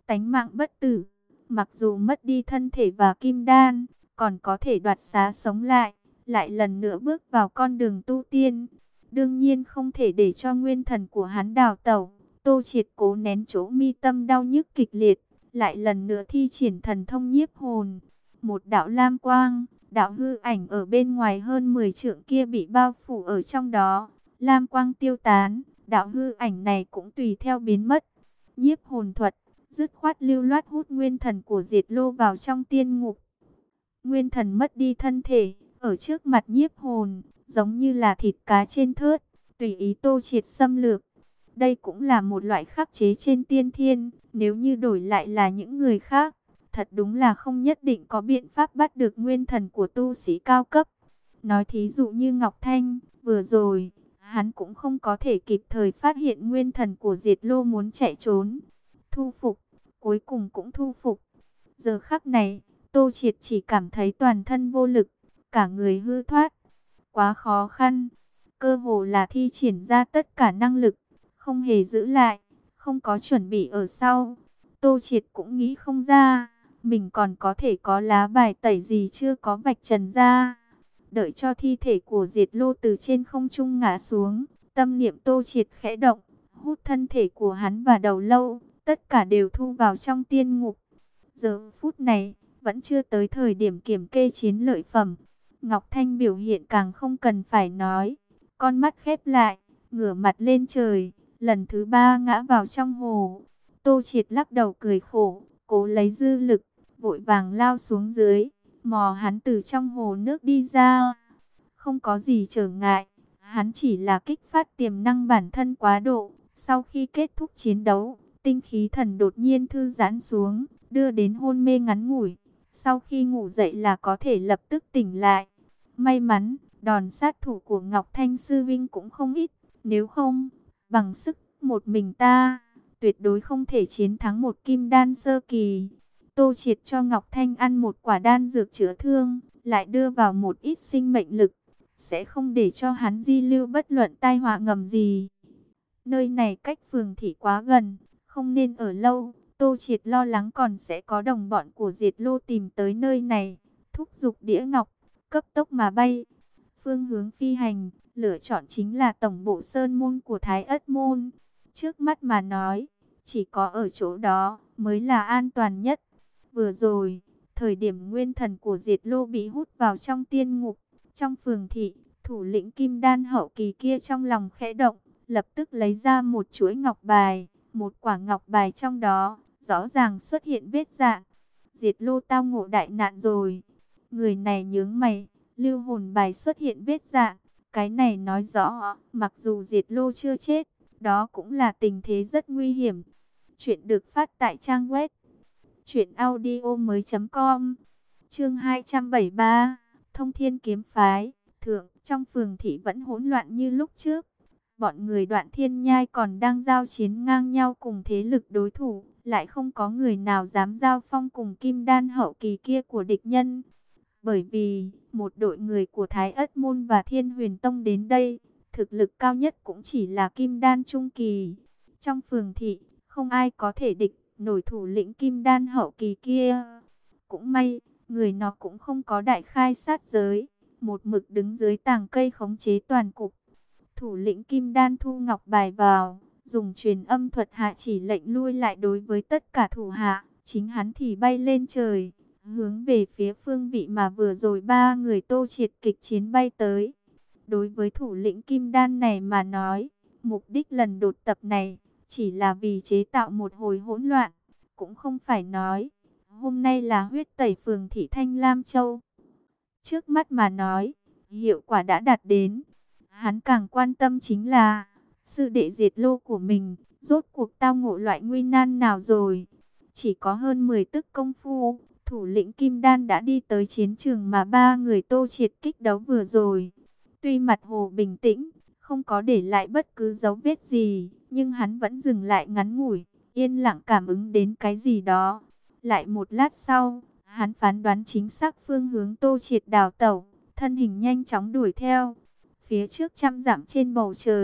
tánh mạng bất tử. Mặc dù mất đi thân thể và kim đan, còn có thể đoạt xá sống lại, lại lần nữa bước vào con đường tu tiên. Đương nhiên không thể để cho nguyên thần của hắn đào tẩu. Tô Triệt cố nén chỗ mi tâm đau nhức kịch liệt, lại lần nữa thi triển thần thông nhiếp hồn. Một đạo lam quang, đạo hư ảnh ở bên ngoài hơn mười trượng kia bị bao phủ ở trong đó. Lam quang tiêu tán, đạo hư ảnh này cũng tùy theo biến mất. Nhiếp hồn thuật, dứt khoát lưu loát hút nguyên thần của Diệt Lô vào trong tiên ngục. Nguyên thần mất đi thân thể, ở trước mặt nhiếp hồn, giống như là thịt cá trên thớt, tùy ý Tô Triệt xâm lược. Đây cũng là một loại khắc chế trên tiên thiên, nếu như đổi lại là những người khác, thật đúng là không nhất định có biện pháp bắt được nguyên thần của tu sĩ cao cấp. Nói thí dụ như Ngọc Thanh, vừa rồi, hắn cũng không có thể kịp thời phát hiện nguyên thần của Diệt Lô muốn chạy trốn. Thu phục, cuối cùng cũng thu phục. Giờ khắc này, Tô Triệt chỉ cảm thấy toàn thân vô lực, cả người hư thoát. Quá khó khăn, cơ hồ là thi triển ra tất cả năng lực, không hề giữ lại, không có chuẩn bị ở sau. Tô Triệt cũng nghĩ không ra, mình còn có thể có lá bài tẩy gì chưa có vạch trần ra. Đợi cho thi thể của Diệt Lô từ trên không trung ngã xuống, tâm niệm Tô Triệt khẽ động, hút thân thể của hắn và đầu lâu, tất cả đều thu vào trong tiên ngục. Giờ phút này, vẫn chưa tới thời điểm kiểm kê chiến lợi phẩm. Ngọc Thanh biểu hiện càng không cần phải nói, con mắt khép lại, ngửa mặt lên trời, lần thứ ba ngã vào trong hồ. Tô Triệt lắc đầu cười khổ, cố lấy dư lực, vội vàng lao xuống dưới, mò hắn từ trong hồ nước đi ra. Không có gì trở ngại, hắn chỉ là kích phát tiềm năng bản thân quá độ. Sau khi kết thúc chiến đấu, tinh khí thần đột nhiên thư giãn xuống, đưa đến hôn mê ngắn ngủi. Sau khi ngủ dậy là có thể lập tức tỉnh lại. May mắn, đòn sát thủ của Ngọc Thanh sư vinh cũng không ít. Nếu không, bằng sức một mình ta, tuyệt đối không thể chiến thắng một kim đan sơ kỳ. Tô Triệt cho Ngọc Thanh ăn một quả đan dược chữa thương, lại đưa vào một ít sinh mệnh lực, sẽ không để cho hắn di lưu bất luận tai họa ngầm gì. Nơi này cách phường thị quá gần, không nên ở lâu. Tô Triệt lo lắng còn sẽ có đồng bọn của Diệt Lô tìm tới nơi này, thúc giục đĩa ngọc, cấp tốc mà bay. Phương hướng phi hành, lựa chọn chính là tổng bộ sơn môn của Thái Ất Môn. Trước mắt mà nói, chỉ có ở chỗ đó mới là an toàn nhất. Vừa rồi, thời điểm nguyên thần của Diệt Lô bị hút vào trong tiên ngục, trong phường thị, thủ lĩnh Kim Đan hậu kỳ kia trong lòng khẽ động, lập tức lấy ra một chuỗi ngọc bài. Một quả ngọc bài trong đó, rõ ràng xuất hiện vết rạn. Diệt Lô tao ngộ đại nạn rồi. Người này nhướng mày, lưu hồn bài xuất hiện vết rạn. Cái này nói rõ, mặc dù Diệt Lô chưa chết, đó cũng là tình thế rất nguy hiểm. Chuyện được phát tại trang web truyện audio mới chấm com. Chương hai trăm bảy mươi ba, Thông Thiên Kiếm Phái. Thượng, trong phường thị vẫn hỗn loạn như lúc trước. Bọn người Đoạn Thiên Nhai còn đang giao chiến ngang nhau cùng thế lực đối thủ, lại không có người nào dám giao phong cùng kim đan hậu kỳ kia của địch nhân. Bởi vì, một đội người của Thái Ất Môn và Thiên Huyền Tông đến đây, thực lực cao nhất cũng chỉ là kim đan trung kỳ. Trong phường thị, không ai có thể địch nổi thủ lĩnh kim đan hậu kỳ kia. Cũng may, người nó cũng không có đại khai sát giới, một mực đứng dưới tàng cây khống chế toàn cục. Thủ lĩnh Kim Đan thu ngọc bài vào, dùng truyền âm thuật hạ chỉ lệnh lui lại đối với tất cả thủ hạ, chính hắn thì bay lên trời, hướng về phía phương vị mà vừa rồi ba người Tô Triệt kịch chiến bay tới. Đối với thủ lĩnh Kim Đan này mà nói, mục đích lần đột tập này chỉ là vì chế tạo một hồi hỗn loạn, cũng không phải nói hôm nay là huyết tẩy phường thị Thanh Lam Châu. Trước mắt mà nói, hiệu quả đã đạt đến. Hắn càng quan tâm chính là sư đệ Diệt Lô của mình rốt cuộc tao ngộ loại nguy nan nào rồi. Chỉ có hơn mười tức công phu, thủ lĩnh Kim Đan đã đi tới chiến trường mà ba người Tô Triệt kích đấu vừa rồi. Tuy mặt hồ bình tĩnh, không có để lại bất cứ dấu vết gì, nhưng hắn vẫn dừng lại ngắn ngủi, yên lặng cảm ứng đến cái gì đó. Lại một lát sau, hắn phán đoán chính xác phương hướng Tô Triệt đào tẩu, thân hình nhanh chóng đuổi theo. Phía trước trăm dặm trên bầu trời,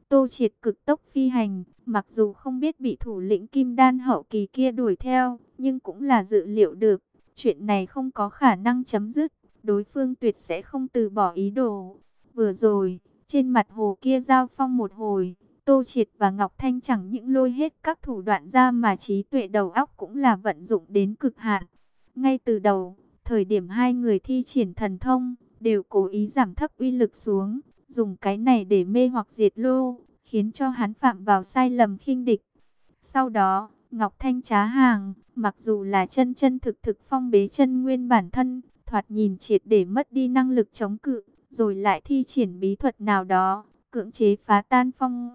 Tô Triệt cực tốc phi hành, mặc dù không biết bị thủ lĩnh Kim Đan hậu kỳ kia đuổi theo, nhưng cũng là dự liệu được, chuyện này không có khả năng chấm dứt, đối phương tuyệt sẽ không từ bỏ ý đồ. Vừa rồi, trên mặt hồ kia giao phong một hồi, Tô Triệt và Ngọc Thanh chẳng những lôi hết các thủ đoạn ra mà trí tuệ đầu óc cũng là vận dụng đến cực hạn. Ngay từ đầu, thời điểm hai người thi triển thần thông, đều cố ý giảm thấp uy lực xuống, dùng cái này để mê hoặc Diệt Lô, khiến cho hắn phạm vào sai lầm khinh địch. Sau đó, Ngọc Thanh trá hàng, mặc dù là chân chân thực thực phong bế chân nguyên bản thân, thoạt nhìn triệt để mất đi năng lực chống cự, rồi lại thi triển bí thuật nào đó, cưỡng chế phá tan phong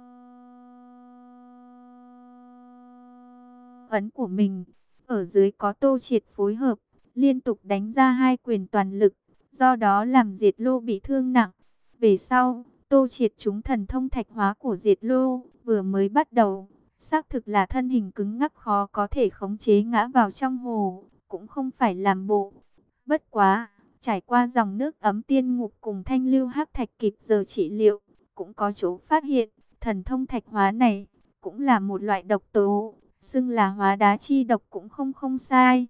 ấn của mình. Ở dưới có Tô Triệt phối hợp, liên tục đánh ra hai quyền toàn lực, do đó làm Diệt Lô bị thương nặng. Về sau, Tô Triệt trúng thần thông thạch hóa của Diệt Lô, vừa mới bắt đầu, xác thực là thân hình cứng ngắc khó có thể khống chế ngã vào trong hồ, cũng không phải làm bộ. Bất quá, trải qua dòng nước ấm tiên ngục cùng thanh lưu hắc thạch kịp giờ trị liệu, cũng có chỗ phát hiện, thần thông thạch hóa này cũng là một loại độc tố, xưng là hóa đá chi độc cũng không không sai.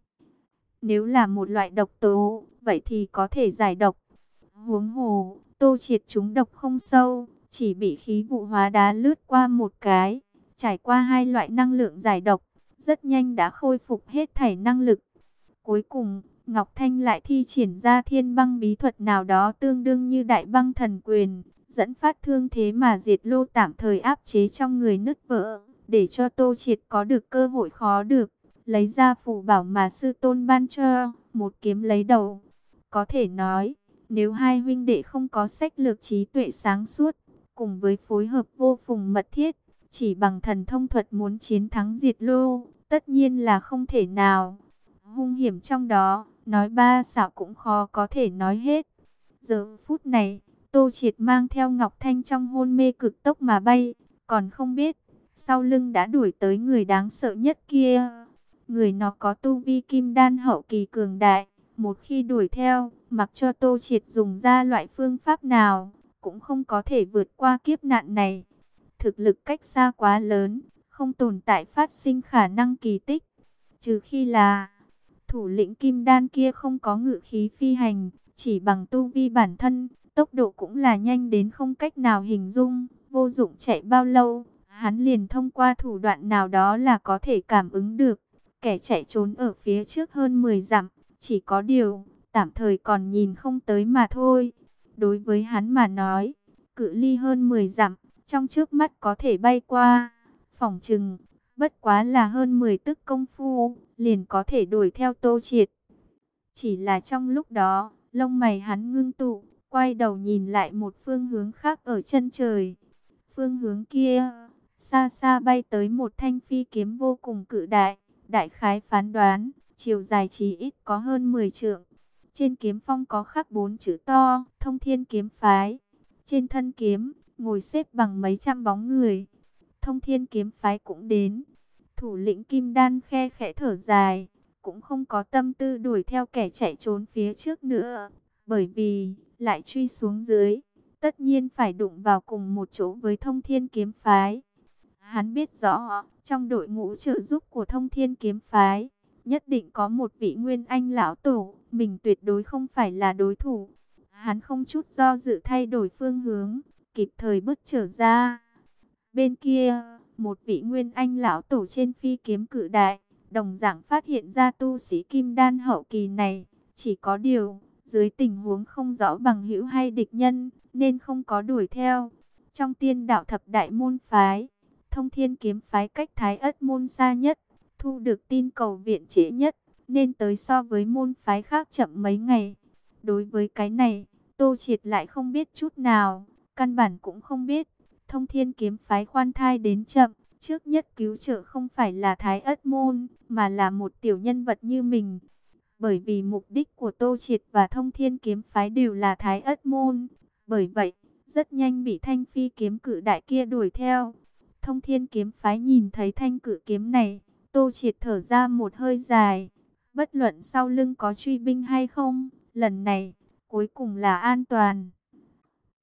Nếu là một loại độc tố, vậy thì có thể giải độc. Huống hồ, Tô Triệt trúng độc không sâu, chỉ bị khí vụ hóa đá lướt qua một cái, trải qua hai loại năng lượng giải độc, rất nhanh đã khôi phục hết thảy năng lực. Cuối cùng, Ngọc Thanh lại thi triển ra thiên băng bí thuật nào đó tương đương như đại băng thần quyền, dẫn phát thương thế mà Diệt Lô tạm thời áp chế trong người nứt vỡ, để cho Tô Triệt có được cơ hội khó được, lấy ra phù bảo mà sư tôn ban cho, một kiếm lấy đầu. Có thể nói, nếu hai huynh đệ không có sách lược trí tuệ sáng suốt, cùng với phối hợp vô cùng mật thiết, chỉ bằng thần thông thuật muốn chiến thắng Diệt Lô, tất nhiên là không thể nào. Hung hiểm trong đó, nói ba xạo cũng khó có thể nói hết. Giờ phút này, Tô Triệt mang theo Ngọc Thanh trong hôn mê cực tốc mà bay, còn không biết, sau lưng đã đuổi tới người đáng sợ nhất kia. Người nó có tu vi kim đan hậu kỳ cường đại, một khi đuổi theo, mặc cho Tô Triệt dùng ra loại phương pháp nào, cũng không có thể vượt qua kiếp nạn này. Thực lực cách xa quá lớn, không tồn tại phát sinh khả năng kỳ tích. Trừ khi là thủ lĩnh kim đan kia không có ngự khí phi hành, chỉ bằng tu vi bản thân, tốc độ cũng là nhanh đến không cách nào hình dung, vô dụng chạy bao lâu, hắn liền thông qua thủ đoạn nào đó là có thể cảm ứng được. Kẻ chạy trốn ở phía trước hơn mười dặm, chỉ có điều, tạm thời còn nhìn không tới mà thôi. Đối với hắn mà nói, cự ly hơn mười dặm, trong trước mắt có thể bay qua, phỏng chừng, bất quá là hơn mười tức công phu, liền có thể đuổi theo Tô Triệt. Chỉ là trong lúc đó, lông mày hắn ngưng tụ, quay đầu nhìn lại một phương hướng khác ở chân trời. Phương hướng kia, xa xa bay tới một thanh phi kiếm vô cùng cự đại, đại khái phán đoán, chiều dài chí ít có hơn mười trượng. Trên kiếm phong có khắc bốn chữ to, Thông Thiên Kiếm Phái. Trên thân kiếm, ngồi xếp bằng mấy trăm bóng người. Thông Thiên Kiếm Phái cũng đến. Thủ lĩnh Kim Đan khe khẽ thở dài, cũng không có tâm tư đuổi theo kẻ chạy trốn phía trước nữa, bởi vì lại truy xuống dưới, tất nhiên phải đụng vào cùng một chỗ với Thông Thiên Kiếm Phái. Hắn biết rõ, trong đội ngũ trợ giúp của Thông Thiên Kiếm Phái, nhất định có một vị Nguyên Anh lão tổ, mình tuyệt đối không phải là đối thủ. Hắn không chút do dự thay đổi phương hướng, kịp thời bước trở ra. Bên kia, một vị Nguyên Anh lão tổ trên phi kiếm cự đại, đồng dạng phát hiện ra tu sĩ kim đan hậu kỳ này. Chỉ có điều, dưới tình huống không rõ bằng hữu hay địch nhân, nên không có đuổi theo. Trong tiên đạo thập đại môn phái, Thông Thiên Kiếm Phái cách Thái Ất môn xa nhất, thu được tin cầu viện trễ nhất, nên tới so với môn phái khác chậm mấy ngày. Đối với cái này, Tô Triệt lại không biết chút nào, căn bản cũng không biết. Thông Thiên Kiếm Phái khoan thai đến chậm, trước nhất cứu trợ không phải là Thái Ất môn, mà là một tiểu nhân vật như mình. Bởi vì mục đích của Tô Triệt và Thông Thiên Kiếm Phái đều là Thái Ất môn, bởi vậy, rất nhanh bị thanh phi kiếm cự đại kia đuổi theo. Thông Thiên Kiếm Phái nhìn thấy thanh cự kiếm này, Tô Triệt thở ra một hơi dài. Bất luận sau lưng có truy binh hay không, lần này, cuối cùng là an toàn.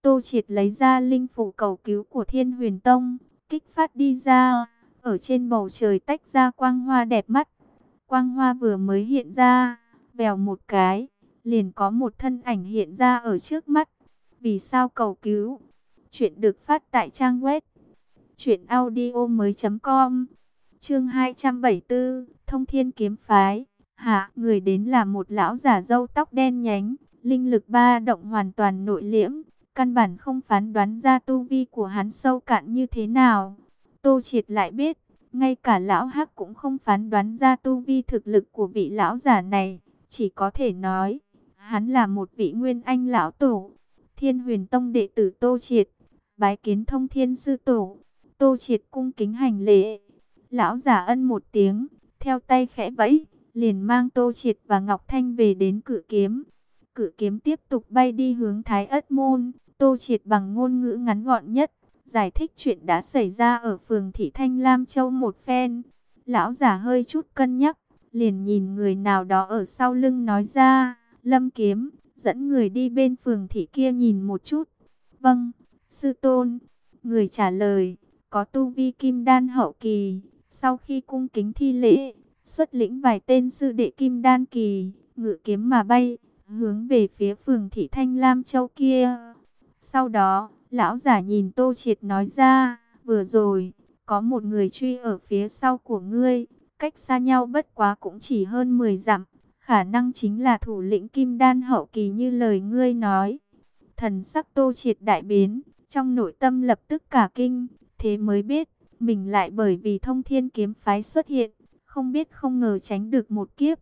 Tô Triệt lấy ra linh phủ cầu cứu của Thiên Huyền Tông, kích phát đi ra, ở trên bầu trời tách ra quang hoa đẹp mắt. Quang hoa vừa mới hiện ra, vèo một cái, liền có một thân ảnh hiện ra ở trước mắt. Vì sao cầu cứu? Chuyện được phát tại trang web truyện audio mới chấm com. Chương hai trăm bảy mươi tư, Thông Thiên Kiếm Phái. Hạ, người đến là một lão giả râu tóc đen nhánh, linh lực ba động hoàn toàn nội liễm, căn bản không phán đoán ra tu vi của hắn sâu cạn như thế nào. Tô Triệt lại biết, ngay cả lão Hắc cũng không phán đoán ra tu vi thực lực của vị lão giả này, chỉ có thể nói, hắn là một vị nguyên anh lão tổ. Thiên Huyền Tông đệ tử Tô Triệt, bái kiến Thông Thiên sư tổ. Tô Triệt cung kính hành lễ. Lão giả ân một tiếng, theo tay khẽ vẫy, liền mang Tô Triệt và Ngọc Thanh về đến Cự Kiếm. Cự Kiếm tiếp tục bay đi hướng Thái Ất Môn. Tô Triệt bằng ngôn ngữ ngắn gọn nhất, giải thích chuyện đã xảy ra ở phường Thị Thanh Lam Châu một phen. Lão giả hơi chút cân nhắc, liền nhìn người nào đó ở sau lưng nói ra, Lâm Kiếm, dẫn người đi bên phường Thị kia nhìn một chút. Vâng, sư tôn. Người trả lời, có tu vi kim đan hậu kỳ. Sau khi cung kính thi lễ, xuất lĩnh vài tên sư đệ kim đan kỳ, ngự kiếm mà bay, hướng về phía phường Thị Thanh Lam Châu kia. Sau đó, lão giả nhìn Tô Triệt nói ra, vừa rồi, có một người truy ở phía sau của ngươi, cách xa nhau bất quá cũng chỉ hơn mười dặm, khả năng chính là thủ lĩnh kim đan hậu kỳ như lời ngươi nói. Thần sắc Tô Triệt đại biến, trong nội tâm lập tức cả kinh, thế mới biết, mình lại bởi vì Thông Thiên Kiếm Phái xuất hiện, không biết không ngờ tránh được một kiếp.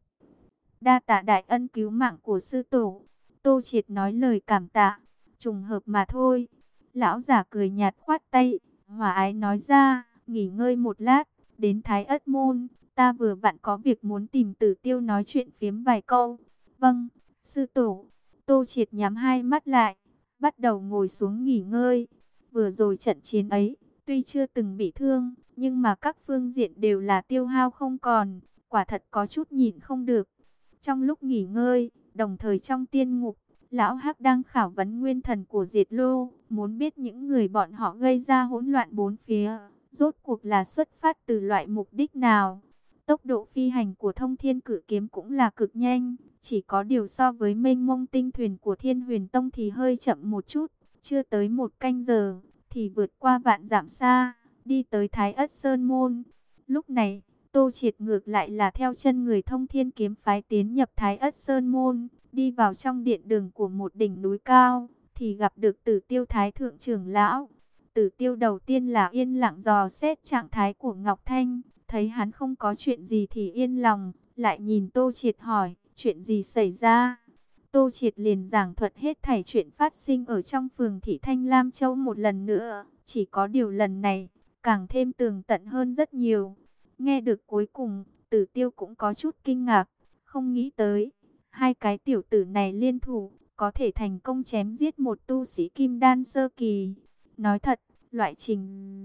Đa tạ đại ân cứu mạng của sư tổ. Tô Triệt nói lời cảm tạ, trùng hợp mà thôi. Lão giả cười nhạt khoát tay, hòa ái nói ra, nghỉ ngơi một lát, đến Thái Ất Môn, ta vừa vặn có việc muốn tìm Tử Tiêu nói chuyện phiếm vài câu. Vâng, sư tổ. Tô Triệt nhắm hai mắt lại, bắt đầu ngồi xuống nghỉ ngơi. Vừa rồi trận chiến ấy, tuy chưa từng bị thương, nhưng mà các phương diện đều là tiêu hao không còn, quả thật có chút nhịn không được. Trong lúc nghỉ ngơi, đồng thời trong tiên ngục, Lão Hắc đang khảo vấn nguyên thần của Diệt Lô, muốn biết những người bọn họ gây ra hỗn loạn bốn phía, rốt cuộc là xuất phát từ loại mục đích nào. Tốc độ phi hành của Thông Thiên Cự Kiếm cũng là cực nhanh, chỉ có điều so với mênh mông tinh thuyền của Thiên Huyền Tông thì hơi chậm một chút, chưa tới một canh giờ, thì vượt qua vạn dặm xa, đi tới Thái Ất Sơn Môn. Lúc này, Tô Triệt ngược lại là theo chân người Thông Thiên Kiếm Phái tiến nhập Thái Ất Sơn Môn, đi vào trong điện đường của một đỉnh núi cao, thì gặp được Tử Tiêu Thái Thượng trưởng lão. Tử Tiêu đầu tiên là yên lặng dò xét trạng thái của Ngọc Thanh, thấy hắn không có chuyện gì thì yên lòng, lại nhìn Tô Triệt hỏi, chuyện gì xảy ra? Tô Triệt liền giảng thuật hết thảy chuyện phát sinh ở trong phường Thị Thanh Lam Châu một lần nữa, chỉ có điều lần này, càng thêm tường tận hơn rất nhiều. Nghe được cuối cùng, Tử Tiêu cũng có chút kinh ngạc, không nghĩ tới, hai cái tiểu tử này liên thủ, có thể thành công chém giết một tu sĩ kim đan sơ kỳ. Nói thật, loại trình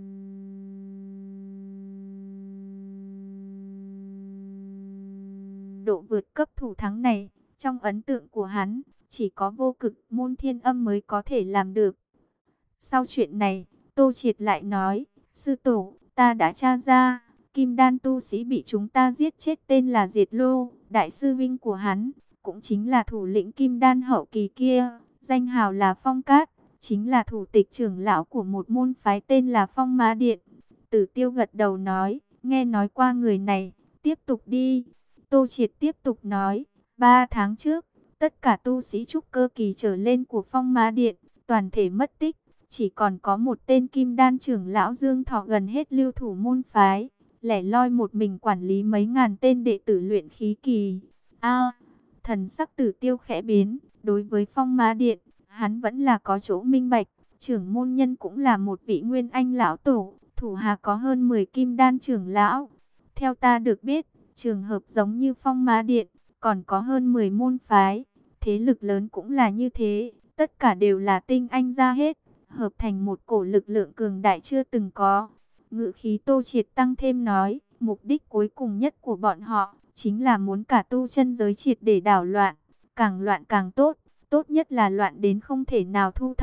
độ vượt cấp thủ thắng này, trong ấn tượng của hắn, chỉ có vô cực môn Thiên Âm mới có thể làm được. Sau chuyện này, Tô Triệt lại nói, sư tổ, ta đã tra ra, kim đan tu sĩ bị chúng ta giết chết tên là Diệt Lô, đại sư vinh của hắn, cũng chính là thủ lĩnh kim đan hậu kỳ kia, danh hào là Phong Cát, chính là thủ tịch trưởng lão của một môn phái tên là Phong Ma Điện. Tử Tiêu gật đầu nói, nghe nói qua người này, tiếp tục đi. Tô Triệt tiếp tục nói, ba tháng trước, tất cả tu sĩ trúc cơ kỳ trở lên của Phong Ma Điện, toàn thể mất tích, chỉ còn có một tên kim đan trưởng lão Dương Thọ gần hết lưu thủ môn phái, lẻ loi một mình quản lý mấy ngàn tên đệ tử luyện khí kỳ. A, thần sắc Tử Tiêu khẽ biến, đối với Phong Ma Điện, hắn vẫn là có chỗ minh bạch, trưởng môn nhân cũng là một vị nguyên anh lão tổ, thủ hạ có hơn mười kim đan trưởng lão. Theo ta được biết, trường hợp giống như Phong Ma Điện, còn có hơn mười môn phái, thế lực lớn cũng là như thế, tất cả đều là tinh anh ra hết, hợp thành một cổ lực lượng cường đại chưa từng có. Ngự khí Tô Triệt tăng thêm nói, mục đích cuối cùng nhất của bọn họ, chính là muốn cả tu chân giới triệt để đảo loạn, càng loạn càng tốt, tốt nhất là loạn đến không thể nào thu thập,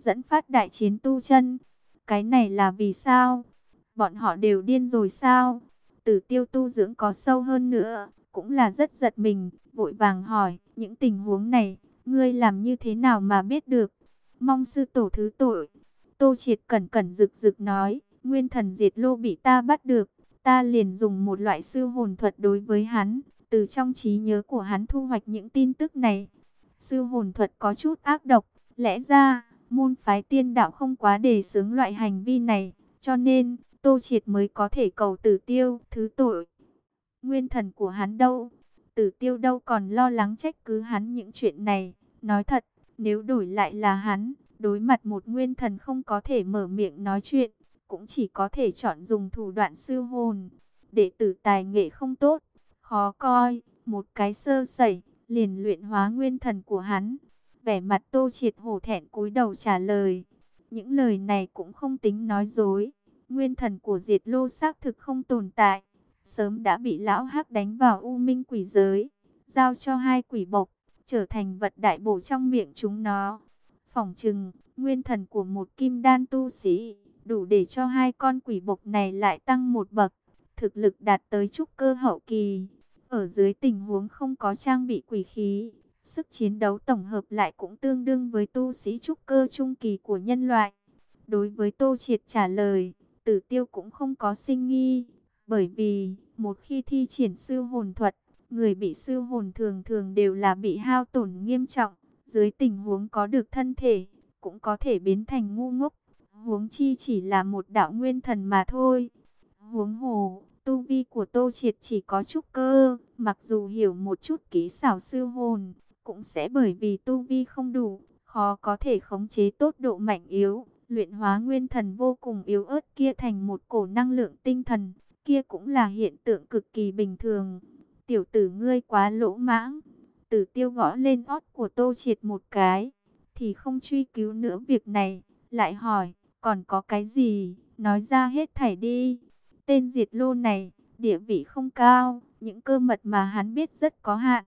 dẫn phát đại chiến tu chân. Cái này là vì sao? Bọn họ đều điên rồi sao? Tử Tiêu tu dưỡng có sâu hơn nữa, cũng là rất giật mình, vội vàng hỏi, những tình huống này, ngươi làm như thế nào mà biết được? Mong sư tổ thứ tội. Tô Triệt cẩn cẩn rực rực nói, nguyên thần diệt lô bị ta bắt được, ta liền dùng một loại sư hồn thuật đối với hắn, từ trong trí nhớ của hắn thu hoạch những tin tức này. Sư hồn thuật có chút ác độc, lẽ ra, môn phái tiên đạo không quá đề xướng loại hành vi này, cho nên, Tô Triệt mới có thể cầu Tử Tiêu thứ tội. Nguyên thần của hắn đâu? Tử Tiêu đâu còn lo lắng trách cứ hắn những chuyện này. Nói thật, nếu đổi lại là hắn, đối mặt một nguyên thần không có thể mở miệng nói chuyện, cũng chỉ có thể chọn dùng thủ đoạn sư hồn. Đệ tử tài nghệ không tốt, khó coi, một cái sơ sẩy, liền luyện hóa nguyên thần của hắn. Vẻ mặt Tô Triệt hổ thẹn cúi đầu trả lời. Những lời này cũng không tính nói dối. Nguyên thần của Diệt Lô xác thực không tồn tại, sớm đã bị lão hắc đánh vào u minh quỷ giới, giao cho hai quỷ bộc, trở thành vật đại bổ trong miệng chúng nó. Phỏng chừng, nguyên thần của một kim đan tu sĩ, đủ để cho hai con quỷ bộc này lại tăng một bậc, thực lực đạt tới trúc cơ hậu kỳ. Ở dưới tình huống không có trang bị quỷ khí, sức chiến đấu tổng hợp lại cũng tương đương với tu sĩ trúc cơ trung kỳ của nhân loại. Đối với Tô Triệt trả lời, Tử Tiêu cũng không có sinh nghi, bởi vì một khi thi triển sư hồn thuật, người bị sư hồn thường thường đều là bị hao tổn nghiêm trọng, dưới tình huống có được thân thể, cũng có thể biến thành ngu ngốc, huống chi chỉ là một đạo nguyên thần mà thôi. Huống hồ, tu vi của Tô Triệt chỉ có trúc cơ, mặc dù hiểu một chút kỹ xảo sư hồn, cũng sẽ bởi vì tu vi không đủ, khó có thể khống chế tốt độ mạnh yếu. Luyện hóa nguyên thần vô cùng yếu ớt kia thành một cổ năng lượng tinh thần, kia cũng là hiện tượng cực kỳ bình thường. Tiểu tử ngươi quá lỗ mãng. Tử Tiêu gõ lên ót của Tô Triệt một cái, thì không truy cứu nữa việc này, lại hỏi, còn có cái gì, nói ra hết thảy đi. Tên Diệt Lô này, địa vị không cao, những cơ mật mà hắn biết rất có hạn.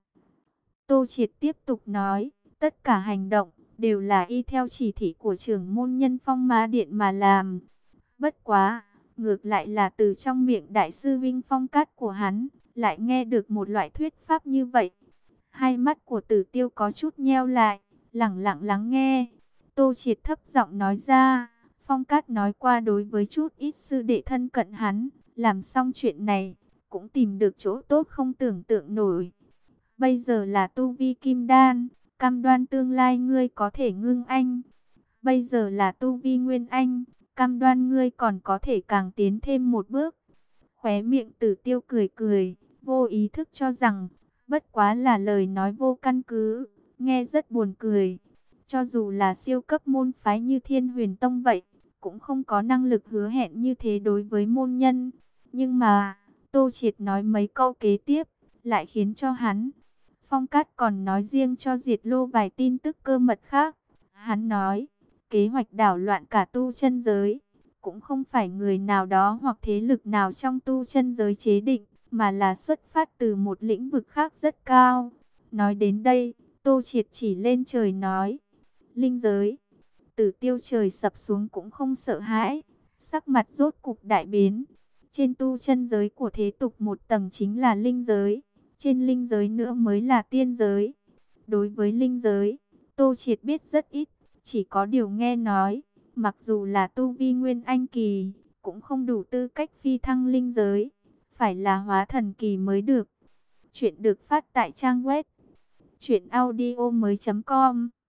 Tô Triệt tiếp tục nói, tất cả hành động đều là y theo chỉ thị của trưởng môn Nhân Phong Ma Điện mà làm. Bất quá, ngược lại là từ trong miệng đại sư Vinh Phong Cát của hắn, lại nghe được một loại thuyết pháp như vậy. Hai mắt của Tử Tiêu có chút nheo lại, lẳng lặng lắng nghe. Tô Triệt thấp giọng nói ra, Phong Cát nói qua đối với chút ít sư đệ thân cận hắn, làm xong chuyện này, cũng tìm được chỗ tốt không tưởng tượng nổi. Bây giờ là tu vi kim đan, cam đoan tương lai ngươi có thể ngưng anh. Bây giờ là tu vi nguyên anh, cam đoan ngươi còn có thể càng tiến thêm một bước. Khóe miệng Tử Tiêu cười cười, vô ý thức cho rằng, bất quá là lời nói vô căn cứ, nghe rất buồn cười. Cho dù là siêu cấp môn phái như Thiên Huyền Tông vậy, cũng không có năng lực hứa hẹn như thế đối với môn nhân. Nhưng mà, Tô Triệt nói mấy câu kế tiếp, lại khiến cho hắn. Phong Cát còn nói riêng cho Diệt Lô vài tin tức cơ mật khác. Hắn nói, kế hoạch đảo loạn cả tu chân giới, cũng không phải người nào đó hoặc thế lực nào trong tu chân giới chế định, mà là xuất phát từ một lĩnh vực khác rất cao. Nói đến đây, Tô Triệt chỉ lên trời nói, linh giới. Tử Tiêu trời sập xuống cũng không sợ hãi, sắc mặt rốt cục đại biến. Trên tu chân giới của thế tục một tầng chính là linh giới, trên linh giới nữa mới là tiên giới. Đối với linh giới, Tô Triệt biết rất ít, chỉ có điều nghe nói, mặc dù là tu vi nguyên anh kỳ, cũng không đủ tư cách phi thăng linh giới, phải là hóa thần kỳ mới được. Chuyện được phát tại trang web truyện audio mới chấm com.